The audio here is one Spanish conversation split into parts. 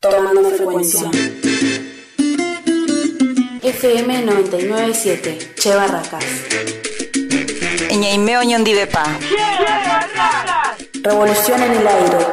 Tomando frecuencia. FM 997, Che Barracas. Ñaimeo Ñondivepa. Revolución en el aire.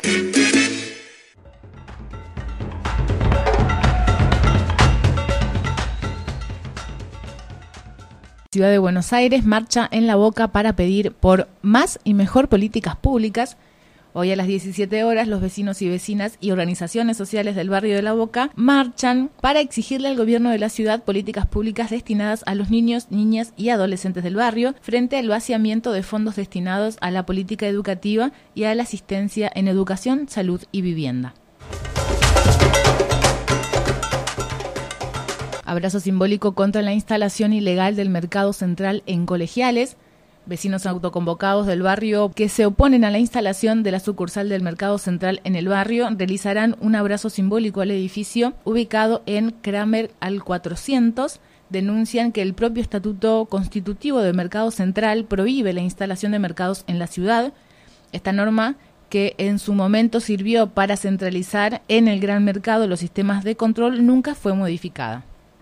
Ciudad de Buenos Aires marcha en La Boca para pedir por más y mejor políticas públicas. Hoy a las 17 horas los vecinos y vecinas y organizaciones sociales del barrio de La Boca marchan para exigirle al gobierno de la ciudad políticas públicas destinadas a los niños, niñas y adolescentes del barrio frente al vaciamiento de fondos destinados a la política educativa y a la asistencia en educación, salud y vivienda. Abrazo simbólico contra la instalación ilegal del mercado central en Colegiales. Vecinos autoconvocados del barrio que se oponen a la instalación de la sucursal del mercado central en el barrio realizarán un abrazo simbólico al edificio ubicado en Kramer al 400. Denuncian que el propio estatuto constitutivo del mercado central prohíbe la instalación de mercados en la ciudad. Esta norma, que en su momento sirvió para centralizar en el gran mercado los sistemas de control, nunca fue modificada.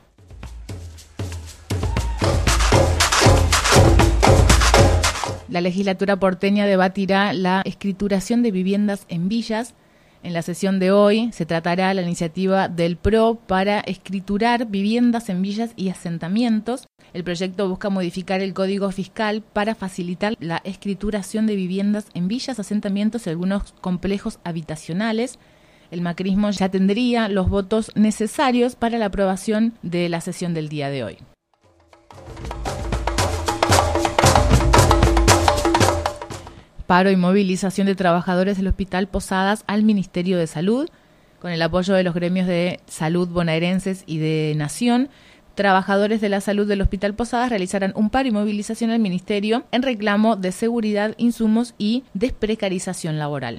La legislatura porteña debatirá la escrituración de viviendas en villas. En la sesión de hoy se tratará la iniciativa del PRO para escriturar viviendas en villas y asentamientos. El proyecto busca modificar el Código Fiscal para facilitar la escrituración de viviendas en villas, asentamientos y algunos complejos habitacionales. El macrismo ya tendría los votos necesarios para la aprobación de la sesión del día de hoy. Paro y movilización de trabajadores del Hospital Posadas al Ministerio de Salud. Con el apoyo de los gremios de salud bonaerenses y de Nación, trabajadores de la salud del Hospital Posadas realizarán un paro y movilización al Ministerio en reclamo de seguridad, insumos y desprecarización laboral.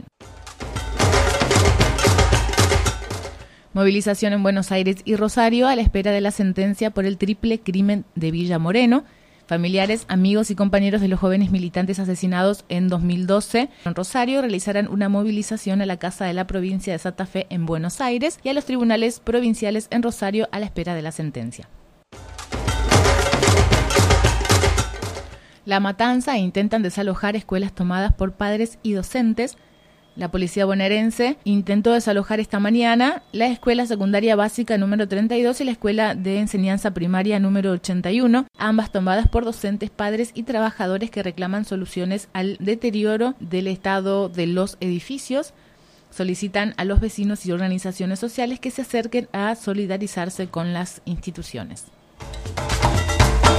Movilización en Buenos Aires y Rosario a la espera de la sentencia por el triple crimen de Villa Moreno. Familiares, amigos y compañeros de los jóvenes militantes asesinados en 2012 en Rosario realizarán una movilización a la Casa de la Provincia de Santa Fe en Buenos Aires y a los tribunales provinciales en Rosario a la espera de la sentencia. La Matanza intentan desalojar escuelas tomadas por padres y docentes. La policía bonaerense intentó desalojar esta mañana la escuela secundaria básica número 32 y la escuela de enseñanza primaria número 81, ambas tomadas por docentes, padres y trabajadores que reclaman soluciones al deterioro del estado de los edificios. Solicitan a los vecinos y organizaciones sociales que se acerquen a solidarizarse con las instituciones.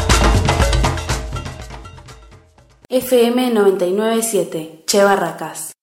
FM 997, Che Barracas.